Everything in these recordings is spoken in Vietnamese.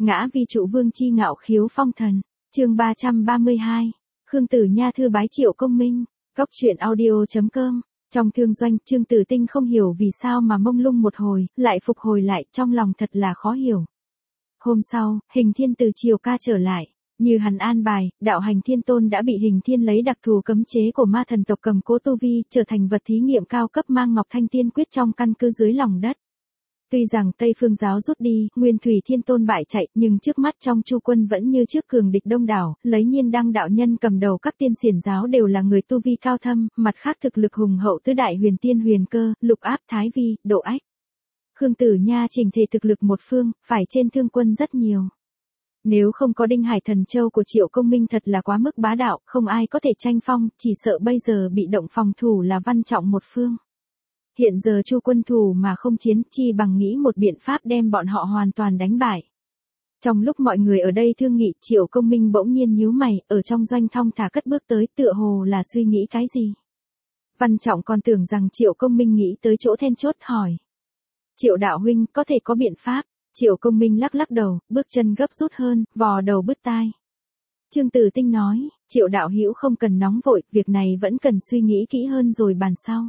Ngã vi trụ vương chi ngạo khiếu phong thần. Chương 332. Khương Tử Nha thư bái Triệu Công Minh. Góc truyện audio.com. Trong thương doanh, Trương Tử Tinh không hiểu vì sao mà mông lung một hồi, lại phục hồi lại, trong lòng thật là khó hiểu. Hôm sau, Hình Thiên từ Triều Ca trở lại. Như hắn an bài, đạo hành Thiên Tôn đã bị Hình Thiên lấy đặc thù cấm chế của ma thần tộc cầm cố tu vi, trở thành vật thí nghiệm cao cấp mang Ngọc Thanh Tiên Quyết trong căn cứ dưới lòng đất. Tuy rằng Tây Phương giáo rút đi, Nguyên Thủy Thiên Tôn bại chạy, nhưng trước mắt trong Chu quân vẫn như trước cường địch đông đảo, lấy Nhiên Đăng đạo nhân cầm đầu các tiên xiển giáo đều là người tu vi cao thâm, mặt khác thực lực hùng hậu tứ đại huyền tiên huyền cơ, Lục Áp, Thái Vi, Độ Ách. Khương Tử Nha chỉnh thể thực lực một phương, phải trên thương quân rất nhiều. Nếu không có Đinh Hải Thần Châu của Triệu Công Minh thật là quá mức bá đạo, không ai có thể tranh phong, chỉ sợ bây giờ bị động phòng thủ là Văn Trọng một phương. Hiện giờ Chu quân thủ mà không chiến, chi bằng nghĩ một biện pháp đem bọn họ hoàn toàn đánh bại. Trong lúc mọi người ở đây thương nghị, Triệu Công Minh bỗng nhiên nhíu mày, ở trong doanh thong thả cất bước tới, tựa hồ là suy nghĩ cái gì. Văn Trọng còn tưởng rằng Triệu Công Minh nghĩ tới chỗ then chốt, hỏi. Triệu đạo huynh, có thể có biện pháp. Triệu Công Minh lắc lắc đầu, bước chân gấp rút hơn, vò đầu bứt tai. Trương Tử Tinh nói, Triệu đạo hữu không cần nóng vội, việc này vẫn cần suy nghĩ kỹ hơn rồi bàn sau.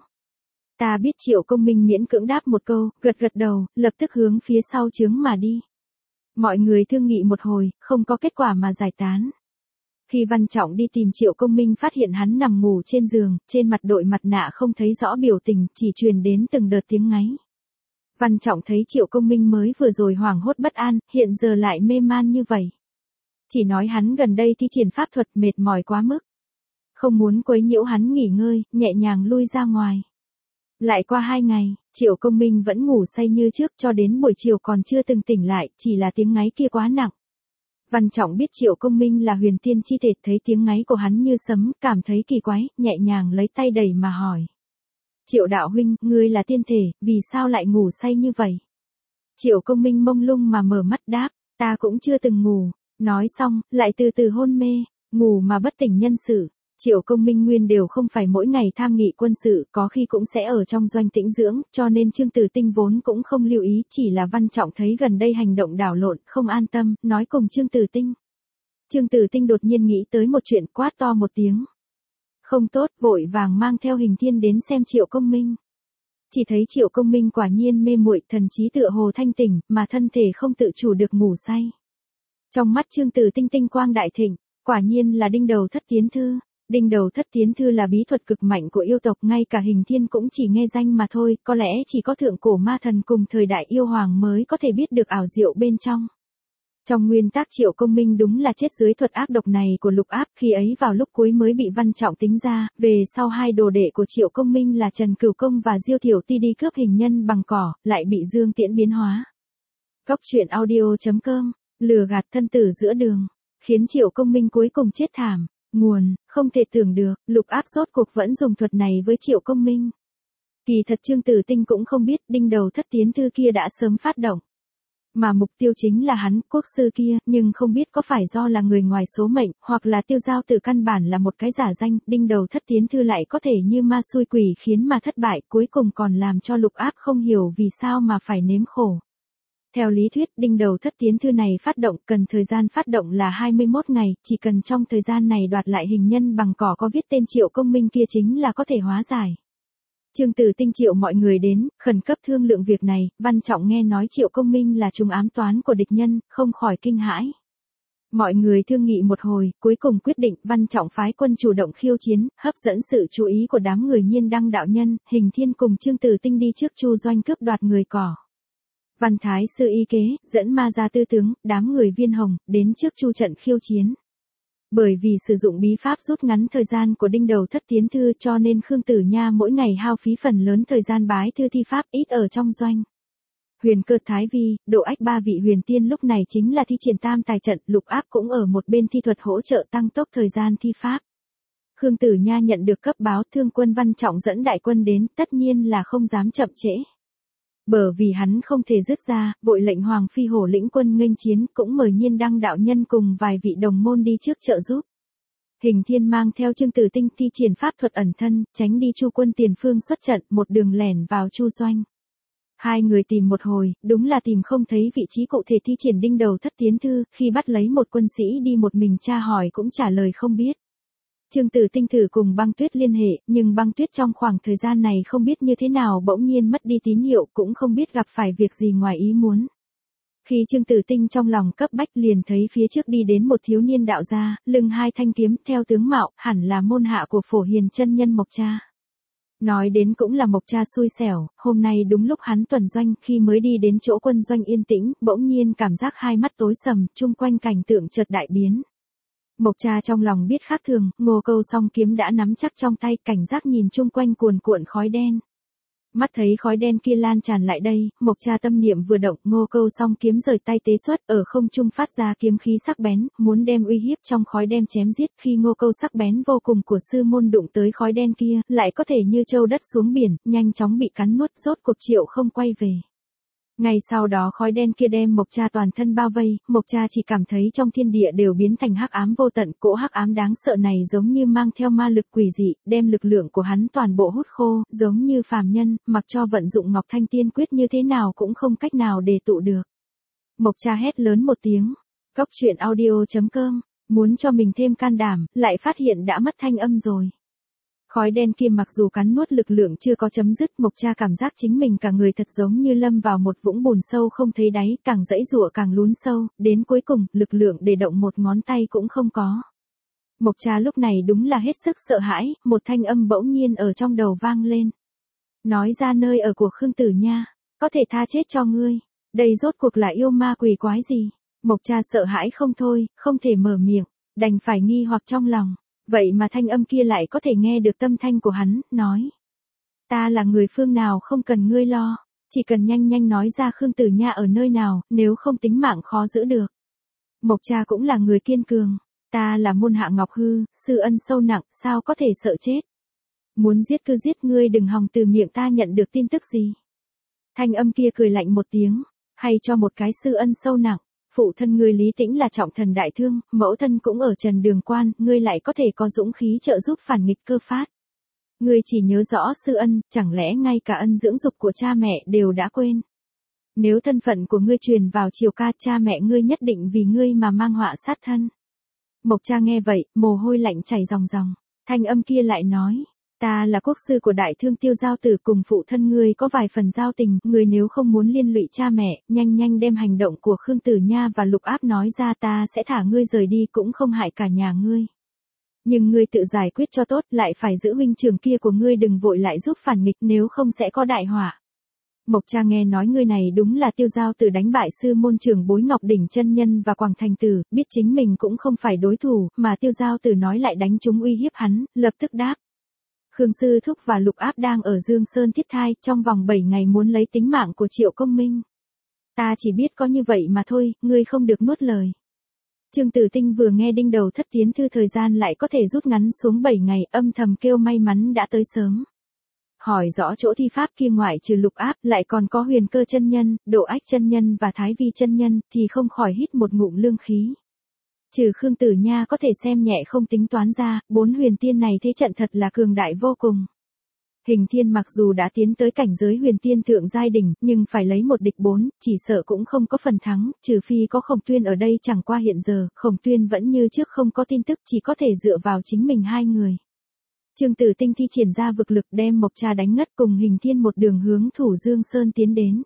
Ta biết. Triệu Công Minh miễn cưỡng đáp một câu, gật gật đầu, lập tức hướng phía sau trướng mà đi. Mọi người thương nghị một hồi, không có kết quả mà giải tán. Khi Văn Trọng đi tìm Triệu Công Minh phát hiện hắn nằm ngủ trên giường, trên mặt đội mặt nạ không thấy rõ biểu tình, chỉ truyền đến từng đợt tiếng ngáy. Văn Trọng thấy Triệu Công Minh mới vừa rồi hoảng hốt bất an, hiện giờ lại mê man như vậy. Chỉ nói hắn gần đây thi triển pháp thuật mệt mỏi quá mức. Không muốn quấy nhiễu hắn nghỉ ngơi, nhẹ nhàng lui ra ngoài. Lại qua 2 ngày, Triệu Công Minh vẫn ngủ say như trước cho đến buổi chiều còn chưa từng tỉnh lại, chỉ là tiếng ngáy kia quá nặng. Văn Trọng biết Triệu Công Minh là huyền tiên chi thể, thấy tiếng ngáy của hắn như sấm, cảm thấy kỳ quái, nhẹ nhàng lấy tay đẩy mà hỏi. Triệu đạo huynh, ngươi là tiên thể, vì sao lại ngủ say như vậy? Triệu Công Minh mông lung mà mở mắt đáp, ta cũng chưa từng ngủ. Nói xong, lại từ từ hôn mê, ngủ mà bất tỉnh nhân sự. Triệu Công Minh nguyên đều không phải mỗi ngày tham nghị quân sự, có khi cũng sẽ ở trong doanh tĩnh dưỡng, cho nên Trương Tử Tinh vốn cũng không lưu ý, chỉ là Văn Trọng thấy gần đây hành động đảo lộn, không an tâm, nói cùng Trương Tử Tinh. Trương Tử Tinh đột nhiên nghĩ tới một chuyện, quát to một tiếng. Không tốt, vội vàng mang theo Hình Thiên đến xem Triệu Công Minh. Chỉ thấy Triệu Công Minh quả nhiên mê muội, thần trí tựa hồ thanh tỉnh, mà thân thể không tự chủ được ngủ say. Trong mắt Trương Tử Tinh tinh quang đại thịnh, quả nhiên là Đinh Đầu Thất Tiến Thư. Đinh Đầu Thất Tiến Thư là bí thuật cực mạnh của yêu tộc, ngay cả Hình Thiên cũng chỉ nghe danh mà thôi, có lẽ chỉ có thượng cổ ma thần cùng thời đại yêu hoàng mới có thể biết được ảo diệu bên trong. Trong nguyên tắc Triệu Công Minh đúng là chết dưới thuật ác độc này của Lục Áp, khi ấy vào lúc cuối mới bị Văn Trọng tính ra, về sau hai đồ đệ của Triệu Công Minh là Trần Cửu Công và Diêu Thiểu Ti đi cướp hình nhân bằng cỏ, lại bị Dương Tiễn biến hóa. Góc truyện audio.com, lừa gạt thân tử giữa đường, khiến Triệu Công Minh cuối cùng chết thảm. Nguồn, không thể tưởng được, Lục Áp rốt cuộc vẫn dùng thuật này với Triệu Công Minh. Kỳ thật Trương Tử Tinh cũng không biết Đinh Đầu Thất Tiến Thư kia đã sớm phát động. Mà mục tiêu chính là hắn, quốc sư kia, nhưng không biết có phải do là người ngoài số mệnh, hoặc là Tiêu Giao Tử căn bản là một cái giả danh, Đinh Đầu Thất Tiến Thư lại có thể như ma xui quỷ khiến mà thất bại, cuối cùng còn làm cho Lục Áp không hiểu vì sao mà phải nếm khổ. Theo lý thuyết, Đinh Đầu Thất Tiến Thư này phát động, cần thời gian phát động là 21 ngày, chỉ cần trong thời gian này đoạt lại hình nhân bằng cỏ có viết tên Triệu Công Minh kia chính là có thể hóa giải. Trương Tử Tinh triệu mọi người đến, khẩn cấp thương lượng việc này, Văn Trọng nghe nói Triệu Công Minh là trùng ám toán của địch nhân, không khỏi kinh hãi. Mọi người thương nghị một hồi, cuối cùng quyết định Văn Trọng phái quân chủ động khiêu chiến, hấp dẫn sự chú ý của đám người Nhiên Đăng đạo nhân, Hình Thiên cùng Trương Tử Tinh đi trước Chu doanh cướp đoạt người cỏ. Văn Thái sư y kế, dẫn ma gia tư tướng, đám người Viên Hồng, đến trước Chu trận khiêu chiến. Bởi vì sử dụng bí pháp rút ngắn thời gian của Đinh Đầu Thất Tiến Thư cho nên Khương Tử Nha mỗi ngày hao phí phần lớn thời gian bái thư thi pháp, ít ở trong doanh. Huyền Cơ, Thái Vi, Độ Ách ba vị huyền tiên lúc này chính là thi triển tam tài trận, Lục Áp cũng ở một bên thi thuật hỗ trợ tăng tốc thời gian thi pháp. Khương Tử Nha nhận được cấp báo thương quân Văn Trọng dẫn đại quân đến, tất nhiên là không dám chậm trễ. Bởi vì hắn không thể dứt ra, vội lệnh Hoàng Phi Hổ lĩnh quân nghênh chiến, cũng mời Nhiên Đăng đạo nhân cùng vài vị đồng môn đi trước trợ giúp. Hình Thiên mang theo Trương Tử Tinh thi triển pháp thuật ẩn thân, tránh đi Chu quân tiền phương xuất trận, một đường lẻn vào Chu doanh. Hai người tìm một hồi, đúng là tìm không thấy vị trí cụ thể thi triển đinh đầu thất tiến thư, khi bắt lấy một quân sĩ đi một mình tra hỏi cũng trả lời không biết. Trương Tử Tinh thử cùng Băng Tuyết liên hệ, nhưng Băng Tuyết trong khoảng thời gian này không biết như thế nào bỗng nhiên mất đi tín hiệu, cũng không biết gặp phải việc gì ngoài ý muốn. Khi Trương Tử Tinh trong lòng cấp bách liền thấy phía trước đi đến một thiếu niên đạo gia, lưng hai thanh kiếm, theo tướng mạo, hẳn là môn hạ của Phổ Hiền chân nhân Mộc Cha. Nói đến cũng là Mộc Cha xui xẻo, hôm nay đúng lúc hắn tuần doanh, khi mới đi đến chỗ quân doanh yên tĩnh, bỗng nhiên cảm giác hai mắt tối sầm, chung quanh cảnh tượng chợt đại biến. Mộc Cha trong lòng biết khác thường, Ngô Câu song kiếm đã nắm chắc trong tay, cảnh giác nhìn chung quanh cuồn cuộn khói đen. Mắt thấy khói đen kia lan tràn lại đây, Mộc Cha tâm niệm vừa động, Ngô Câu song kiếm rời tay tế xuất, ở không trung phát ra kiếm khí sắc bén, muốn đem uy hiếp trong khói đen chém giết. Khi Ngô Câu sắc bén vô cùng của sư môn đụng tới khói đen kia, lại có thể như trâu đất xuống biển, nhanh chóng bị cắn nuốt, rốt cuộc Triệu không quay về. Ngay sau đó khói đen kia đem Mộc Cha toàn thân bao vây, Mộc Cha chỉ cảm thấy trong thiên địa đều biến thành hắc ám vô tận, cỗ hắc ám đáng sợ này giống như mang theo ma lực quỷ dị, đem lực lượng của hắn toàn bộ hút khô, giống như phàm nhân, mặc cho vận dụng Ngọc Thanh Tiên Quyết như thế nào cũng không cách nào để tụ được. Mộc Cha hét lớn một tiếng. Cốc truyện audio.com, muốn cho mình thêm can đảm, lại phát hiện đã mất thanh âm rồi. Khói đen kia mặc dù cắn nuốt lực lượng chưa có chấm dứt, Mộc Cha cảm giác chính mình cả người thật giống như lâm vào một vũng bùn sâu không thấy đáy, càng giãy giụa càng lún sâu, đến cuối cùng, lực lượng để động một ngón tay cũng không có. Mộc Cha lúc này đúng là hết sức sợ hãi, một thanh âm bỗng nhiên ở trong đầu vang lên. Nói ra nơi ở của Khương Tử Nha, có thể tha chết cho ngươi. Đây rốt cuộc là yêu ma quỷ quái gì? Mộc Cha sợ hãi không thôi, không thể mở miệng, đành phải nghi hoặc trong lòng. Vậy mà thanh âm kia lại có thể nghe được tâm thanh của hắn, nói. Ta là người phương nào không cần ngươi lo, chỉ cần nhanh nhanh nói ra Khương Tử Nha ở nơi nào, nếu không tính mạng khó giữ được. Mộc Cha cũng là người kiên cường, ta là môn hạ Ngọc Hư, sư ân sâu nặng, sao có thể sợ chết. Muốn giết cứ giết, ngươi đừng hòng từ miệng ta nhận được tin tức gì. Thanh âm kia cười lạnh một tiếng, hay cho một cái sư ân sâu nặng. Phụ thân ngươi Lý Tĩnh là trọng thần đại thương, mẫu thân cũng ở Trần Đường Quan, ngươi lại có thể có dũng khí trợ giúp phản nghịch Cơ Phát. Ngươi chỉ nhớ rõ sư ân, chẳng lẽ ngay cả ân dưỡng dục của cha mẹ đều đã quên. Nếu thân phận của ngươi truyền vào triều ca, cha mẹ ngươi nhất định vì ngươi mà mang họa sát thân. Mộc Cha nghe vậy, mồ hôi lạnh chảy ròng ròng, thanh âm kia lại nói. Ta là quốc sư của đại thương Tiêu Giao Tử, cùng phụ thân ngươi có vài phần giao tình, ngươi nếu không muốn liên lụy cha mẹ, nhanh nhanh đem hành động của Khương Tử Nha và Lục Áp nói ra, ta sẽ thả ngươi rời đi cũng không hại cả nhà ngươi. Nhưng ngươi tự giải quyết cho tốt, lại phải giữ huynh trưởng kia của ngươi đừng vội lại giúp phản nghịch, nếu không sẽ có đại họa. Mộc Cha nghe nói ngươi này đúng là Tiêu Giao Tử đánh bại sư môn trưởng bối Ngọc Đỉnh chân nhân và Quảng Thành Tử, biết chính mình cũng không phải đối thủ, mà Tiêu Giao Tử nói lại đánh trúng uy hiếp hắn, lập tức đáp. Khương Sư Thúc và Lục Áp đang ở Dương Sơn thiết thai, trong vòng 7 ngày muốn lấy tính mạng của Triệu Công Minh. Ta chỉ biết có như vậy mà thôi, ngươi không được nuốt lời. Trương Tử Tinh vừa nghe đinh đầu thất tiến thư thời gian lại có thể rút ngắn xuống 7 ngày, âm thầm kêu may mắn đã tới sớm. Hỏi rõ chỗ thi pháp kia ngoại trừ Lục Áp, lại còn có Huyền Cơ chân nhân, Độ Ách chân nhân và Thái Vi chân nhân, thì không khỏi hít một ngụm lương khí. Trừ Khương Tử Nha có thể xem nhẹ không tính toán ra, 4 huyền tiên này thế trận thật là cường đại vô cùng. Hình Thiên mặc dù đã tiến tới cảnh giới huyền tiên thượng giai đỉnh, nhưng phải lấy một địch 4, chỉ sợ cũng không có phần thắng, trừ phi có Khổng Tuyên ở đây. Chẳng qua hiện giờ, Khổng Tuyên vẫn như trước không có tin tức, chỉ có thể dựa vào chính mình hai người. Trương Tử Tinh thi triển ra vực lực đem Mộc Cha đánh ngất, cùng Hình Thiên một đường hướng Thủ Dương Sơn tiến đến.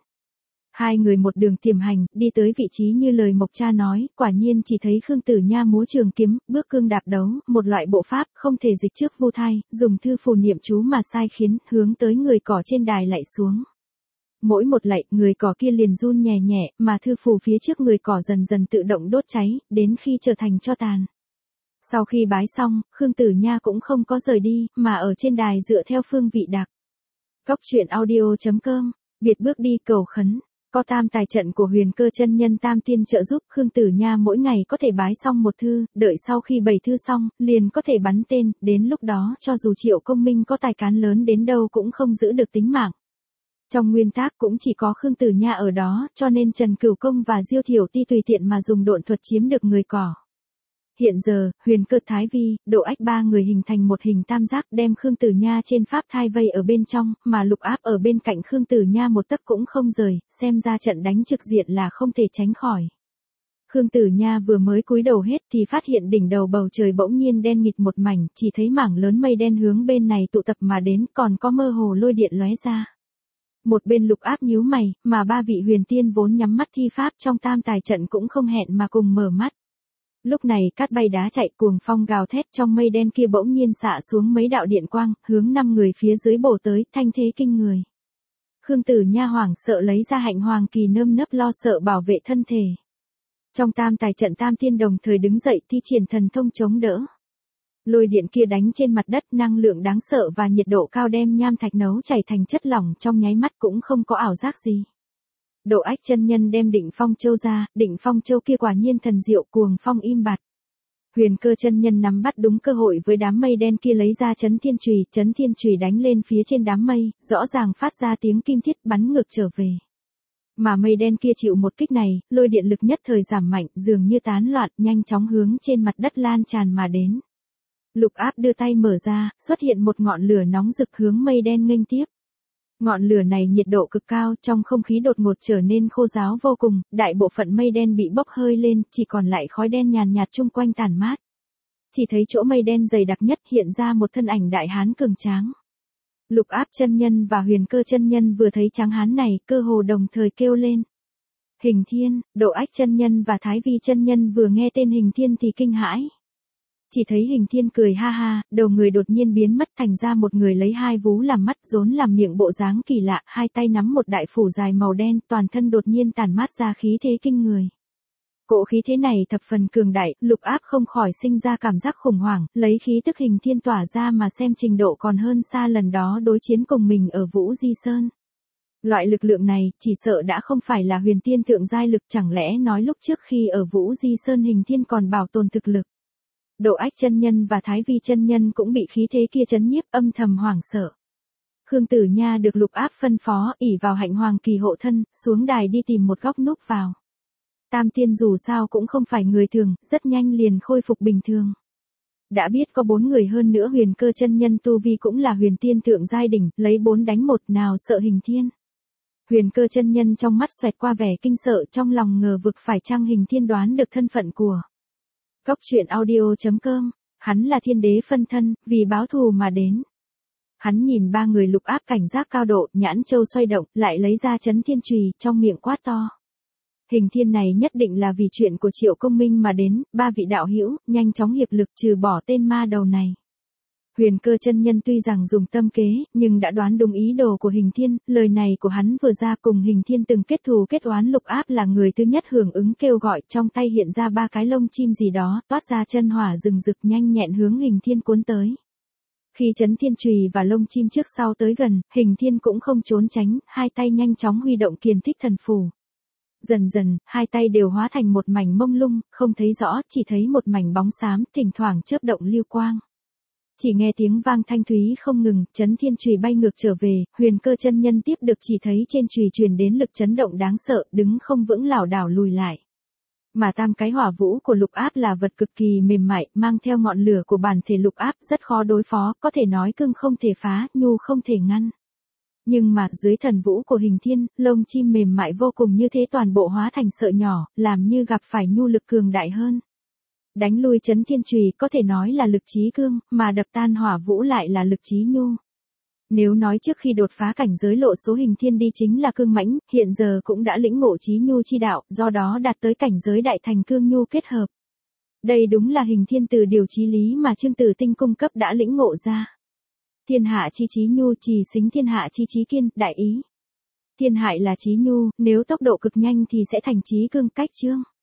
Hai người một đường tiềm hành, đi tới vị trí như lời Mộc Cha nói, quả nhiên chỉ thấy Khương Tử Nha múa trường kiếm, bước cương đạp đấu, một loại bộ pháp không thể dịch trước vô thai, dùng thư phù niệm chú mà sai khiến, hướng tới người cỏ trên đài lạy xuống. Mỗi một lạy, người cỏ kia liền run nhẹ nhẹ, mà thư phù phía trước người cỏ dần dần tự động đốt cháy, đến khi trở thành tro tàn. Sau khi bái xong, Khương Tử Nha cũng không có rời đi, mà ở trên đài dựa theo phương vị đặc. Cốc truyện audio.com, biệt bước đi cầu khấn. Có tam tài trận của Huyền Cơ chân nhân tam tiên trợ giúp, Khương Tử Nha mỗi ngày có thể bái xong một thư, đợi sau khi 7 thư xong, liền có thể bắn tên, đến lúc đó cho dù Triệu Công Minh có tài cán lớn đến đâu cũng không giữ được tính mạng. Trong nguyên tắc cũng chỉ có Khương Tử Nha ở đó, cho nên Trần Cửu Công và Diêu Thiểu Ti tùy tiện mà dùng độn thuật chiếm được người cỏ. Hiện giờ, Huyền Cơ, Thái Vi, Độ Ách ba người hình thành một hình tam giác đem Khương Tử Nha trên pháp thai vây ở bên trong, mà Lục Áp ở bên cạnh Khương Tử Nha một tấc cũng không rời, xem ra trận đánh trực diện là không thể tránh khỏi. Khương Tử Nha vừa mới cúi đầu hết thì phát hiện đỉnh đầu bầu trời bỗng nhiên đen nghịt một mảnh, chỉ thấy mảng lớn mây đen hướng bên này tụ tập mà đến, còn có mơ hồ lôi điện lóe ra. Một bên Lục Áp nhíu mày, mà ba vị huyền tiên vốn nhắm mắt thi pháp trong tam tài trận cũng không hẹn mà cùng mở mắt. Lúc này cát bay đá chạy, cuồng phong gào thét, trong mây đen kia bỗng nhiên xạ xuống mấy đạo điện quang, hướng 5 người phía dưới bổ tới, thanh thế kinh người. Khương Tử Nha hoảng sợ lấy ra hạnh hoàng kỳ nơm nớp lo sợ bảo vệ thân thể. Trong tam tài trận tam tiên đồng thời đứng dậy thi triển thần thông chống đỡ. Lôi điện kia đánh trên mặt đất, năng lượng đáng sợ và nhiệt độ cao đem nham thạch nấu chảy thành chất lỏng trong nháy mắt, cũng không có ảo giác gì. Độ Ách chân nhân đem Định Phong Châu ra, Định Phong Châu kia quả nhiên thần diệu, cuồng phong im bặt. Huyền Cơ chân nhân nắm bắt đúng cơ hội với đám mây đen kia lấy ra Chấn Thiên Chùy đánh lên phía trên đám mây, rõ ràng phát ra tiếng kim thiết bắn ngược trở về. Mà mây đen kia chịu một kích này, lôi điện lực nhất thời giảm mạnh, dường như tán loạn, nhanh chóng hướng trên mặt đất lan tràn mà đến. Lục Áp đưa tay mở ra, xuất hiện một ngọn lửa nóng rực hướng mây đen nghênh tiếp. Ngọn lửa này nhiệt độ cực cao, trong không khí đột ngột trở nên khô ráo vô cùng, đại bộ phận mây đen bị bốc hơi lên, chỉ còn lại khói đen nhàn nhạt chung quanh tản mát. Chỉ thấy chỗ mây đen dày đặc nhất hiện ra một thân ảnh đại hán cường tráng. Lục Áp chân nhân và Huyền Cơ chân nhân vừa thấy tráng hán này, cơ hồ đồng thời kêu lên. Hình Thiên. Độ Ách chân nhân và Thái Vi chân nhân vừa nghe tên Hình Thiên thì kinh hãi. Chỉ thấy Hình Thiên cười ha ha, đầu người đột nhiên biến mất, thành ra một người lấy hai vú làm mắt, rốn làm miệng, bộ dáng kỳ lạ, hai tay nắm một đại phủ dài màu đen, toàn thân đột nhiên tản mát ra khí thế kinh người. Cỗ khí thế này thập phần cường đại, Lục Áp không khỏi sinh ra cảm giác khủng hoảng, lấy khí tức Hình Thiên tỏa ra mà xem trình độ còn hơn xa lần đó đối chiến cùng mình ở Vũ Di Sơn. Loại lực lượng này, chỉ sợ đã không phải là huyền tiên thượng giai lực, chẳng lẽ nói lúc trước khi ở Vũ Di Sơn Hình Thiên còn bảo tồn thực lực. Độ Ách chân nhân và Thái Vi chân nhân cũng bị khí thế kia chấn nhiếp, âm thầm hoảng sợ. Khương Tử Nha được Lục Áp phân phó, ỷ vào hạnh hoàng kỳ hộ thân, xuống đài đi tìm một góc núp vào. Tam tiên dù sao cũng không phải người thường, rất nhanh liền khôi phục bình thường. Đã biết có 4 người hơn nữa, Huyền Cơ chân nhân tu vi cũng là huyền tiên thượng giai đỉnh, lấy 4 đánh 1, nào sợ Hình Thiên. Huyền Cơ chân nhân trong mắt xoẹt qua vẻ kinh sợ, trong lòng ngờ vực phải chăng Hình Thiên đoán được thân phận của. Cốc truyện audio.com, hắn là thiên đế phân thân, vì báo thù mà đến. Hắn nhìn 3 người Lục Áp cảnh giác cao độ, nhãn châu xoay động, lại lấy ra Chấn Thiên Chùy, trong miệng quát to. Hình Thiên này nhất định là vì chuyện của Triệu Công Minh mà đến, 3 vị đạo hữu, nhanh chóng hiệp lực trừ bỏ tên ma đầu này. Huyền Cơ chân nhân tuy rằng dùng tâm kế, nhưng đã đoán đúng ý đồ của Hình Thiên, lời này của hắn vừa ra cùng Hình Thiên từng kết thù kết oán, Lục Áp là người thứ nhất hưởng ứng kêu gọi, trong tay hiện ra 3 cái lông chim gì đó, toát ra chân hỏa rừng rực nhanh nhẹn hướng Hình Thiên cuốn tới. Khi Chấn Thiên Chùy và lông chim trước sau tới gần, Hình Thiên cũng không trốn tránh, hai tay nhanh chóng huy động Kiền Thích Thần Phù. Dần dần, hai tay đều hóa thành một mảnh mông lung, không thấy rõ, chỉ thấy một mảnh bóng xám, thỉnh thoảng chớp động lưu quang. Chỉ nghe tiếng vang thanh thúy không ngừng, Chấn Thiên Chùy bay ngược trở về, Huyền Cơ chân nhân tiếp được chỉ thấy trên chùy truyền đến lực chấn động đáng sợ, đứng không vững lảo đảo lùi lại. Mà tam cái hỏa vũ của Lục Áp là vật cực kỳ mềm mại, mang theo ngọn lửa của bản thể Lục Áp, rất khó đối phó, có thể nói cương không thể phá, nhu không thể ngăn. Nhưng mà, dưới thần vũ của Hình Thiên, lông chim mềm mại vô cùng như thế toàn bộ hóa thành sợi nhỏ, làm như gặp phải nhu lực cường đại hơn. Đánh lui Chấn Thiên Chùy có thể nói là lực chí cương, mà đập tan hỏa vũ lại là lực chí nhu. Nếu nói trước khi đột phá cảnh giới lộ số Hình Thiên đi chính là cương mãnh, hiện giờ cũng đã lĩnh ngộ chí nhu chi đạo, do đó đạt tới cảnh giới đại thành cương nhu kết hợp. Đây đúng là Hình Thiên từ điều chí lý mà Trương Tử Tinh cung cấp đã lĩnh ngộ ra. Thiên hạ chi chí nhu, trì xính thiên hạ chi chí kiên, đại ý. Thiên hại là chí nhu, nếu tốc độ cực nhanh thì sẽ thành chí cương, cách chương.